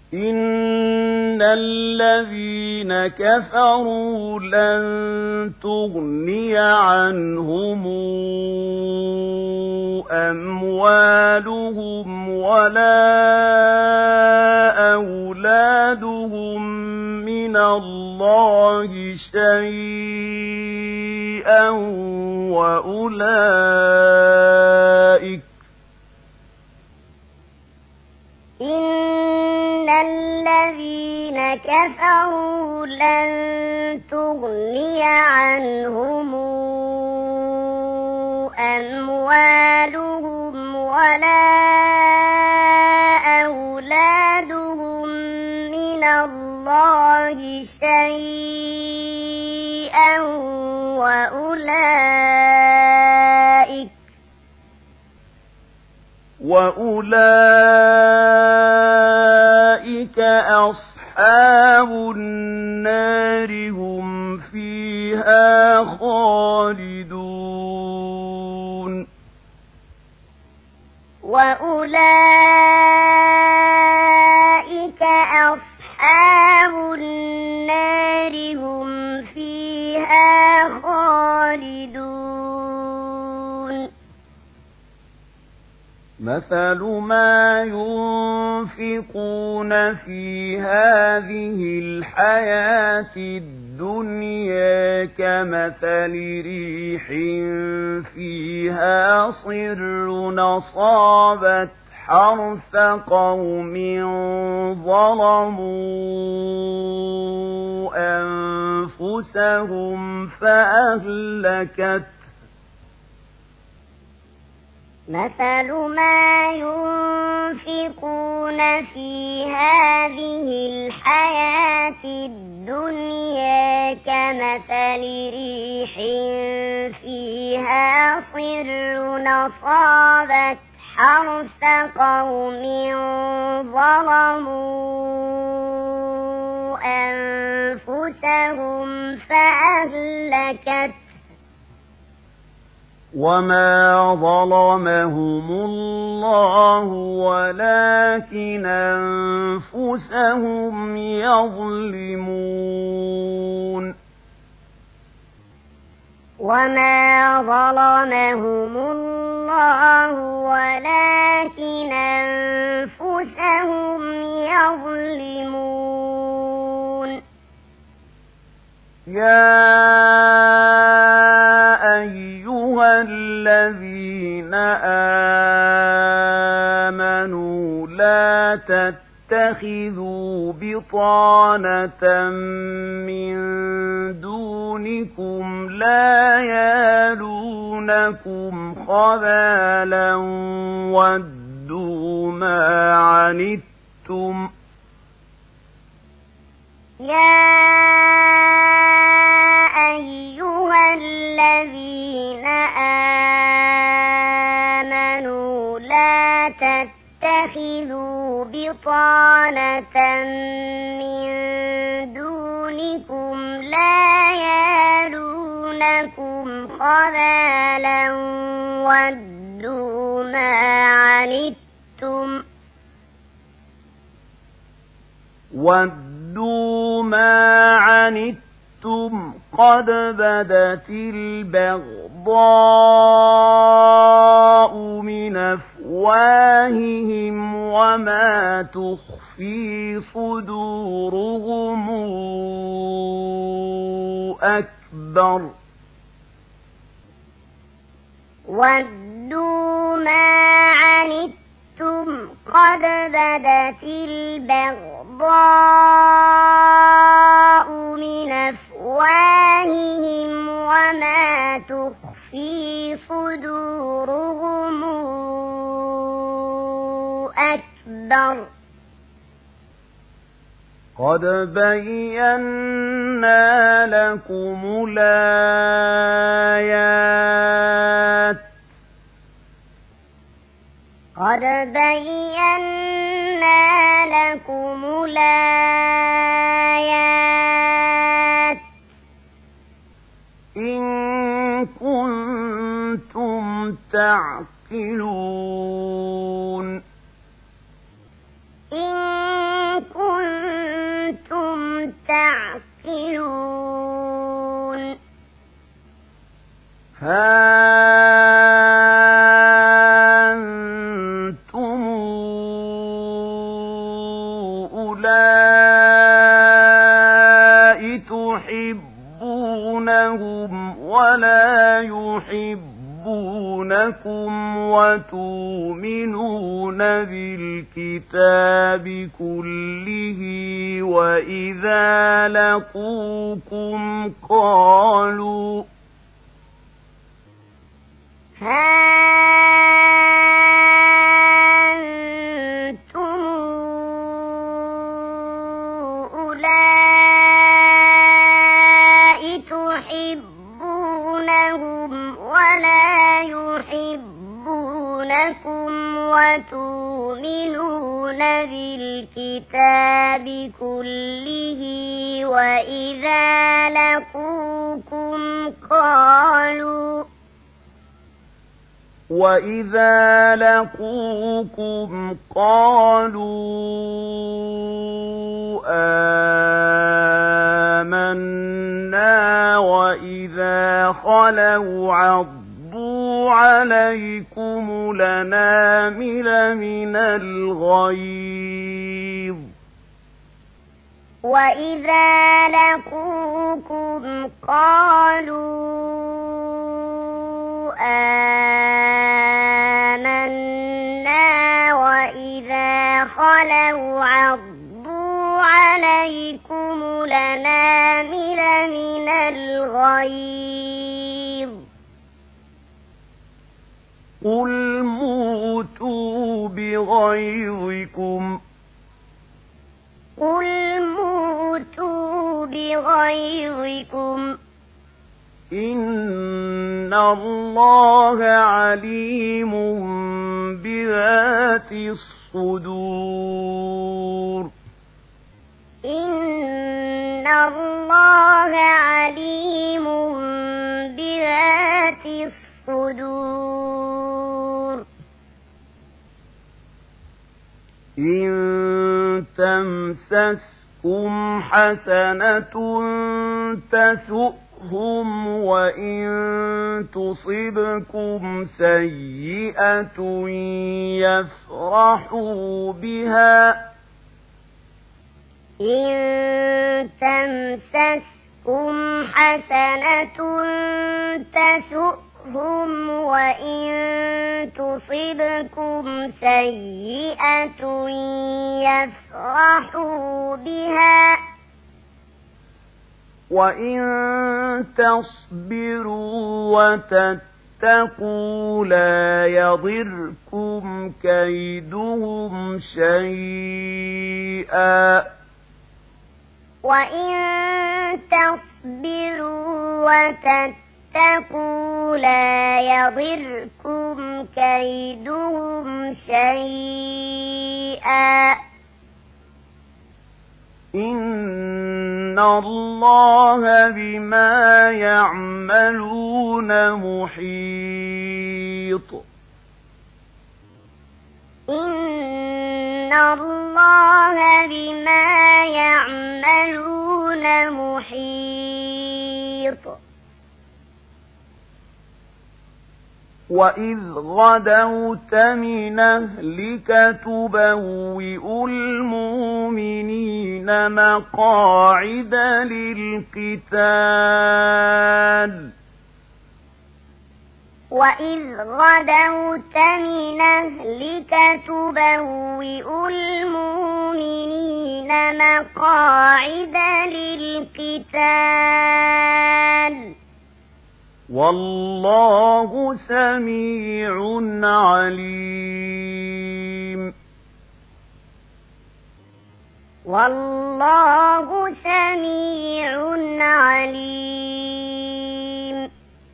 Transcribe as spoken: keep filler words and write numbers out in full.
إن الذين كفروا لن تغني عنهم أموالهم ولا أولادهم من الله شيئا وأولئك إن الذين كفروا لن تغني عنهم أموالهم ولا أولادهم من الله شيئا وأولئك وأولئك أصحاب النار هم فيها خالدون وأولئك أصحاب النار هم فيها خالدون مثل ما ينفقون في هذه الحياة الدنيا كمثل ريح فيها صر أصابت حرث قوم ظلموا أنفسهم فأهلكت مثل ما ينفقون في هذه الحياة الدنيا كمثل ريح فيها صر أصابت حرث قوم ظلموا أنفسهم فأهلكت وما ظلمهم الله ولكن أنفسهم يظلمون وما ظلمهم الله ولكن أنفسهم يظلمون يا أيها الذين آمنوا لا تتخذوا بطانة من دونكم لا يالونكم خبالا ودوا ما عنتم يا أيها الذين آمنوا لا تتخذوا بطانة من دونكم لا يالونكم خبالا ودوا ما عنتم ودوا ما عنتم قد بدت البغضاء من أفواههم وما تخفي صدورهم أكبر ودوا ما عنتم قد بدت البغضاء من أفواههم وما تخفي صدورهم أكبر قد بينا لكم الآيات قد بينا لكم الآيات إن كنتم تعقلون إن كنتم هؤلاء تحبونهم ولا يحبونكم وتؤمنون بالكتاب كله وإذا لقوكم قالوا أنتم أولئك تحبونهم ولا يحبونكم وتؤمنون بالكتاب كله وإذا لقوكم قالوا وَإِذَا لَقُوكُمْ قَالُوا آمَنَّا وَإِذَا خَلَوْا عَضُّوا عَلَيْكُمُ الْأَنَامِلَ مِنَ الْغَيْظِ وَإِذَا لَقُوكُمْ قَالُوا آمَنَّا وَإِذَا خَلَوْا عَضُّوا عَلَيْكُمُ الْأَنَامِلَ مِنَ الْغَيْظِ قُلْ مُوتُوا بِغَيْظِكُمْ قُلْ مُوتُوا بِغَيْظِكُمْ إِنَّ اللَّهَ عَلِيمٌ بِذَاتِ الصُّدُورِ إِنَّ اللَّهَ عَلِيمٌ بِذَاتِ الصُّدُورِ إِن تَمْسَسْكُمْ حَسَنَةٌ تَسُؤْهُمْ وَإِن تُصِبْكُمْ سَيِّئَةٌ يَفْرَحُوا بِهَا إِن تَمْسَسْكُمْ حَسَنَةٌ تَسُؤْهُمْ وَإِن تُصِبْكُمْ سَيِّئَةٌ يَفْرَحُوا بِهَا وَإِن تَصْبِرُوا وَتَتَّقُوا لَا يَضِرْكُمْ كَيْدُهُمْ شَيْئًا وَإِن تَصْبِرُوا وَتَتَّقُوا لَا يَضِرْكُمْ كَيْدُهُمْ شَيْئًا إِنَّ اللَّهَ بِمَا يَعْمَلُونَ مُحِيطٌ إِنَّ اللَّهَ بِمَا يَعْمَلُونَ مُحِيطٌ وَإِذْ غَدَوْتَ مِنْ أَهْلِكَ تُبَوِّئُ الْمُؤْمِنِينَ مَقَاعِدَ لِلْقِتَالِ وَإِذْ غَدَوْتَ مِنْ أَهْلِكَ تُبَوِّئُ الْمُؤْمِنِينَ مَقَاعِدَ لِلْقِتَالِ وَاللَّهُ سَمِيعٌ عَلِيمٌ وَاللَّهُ سَمِيعٌ عَلِيمٌ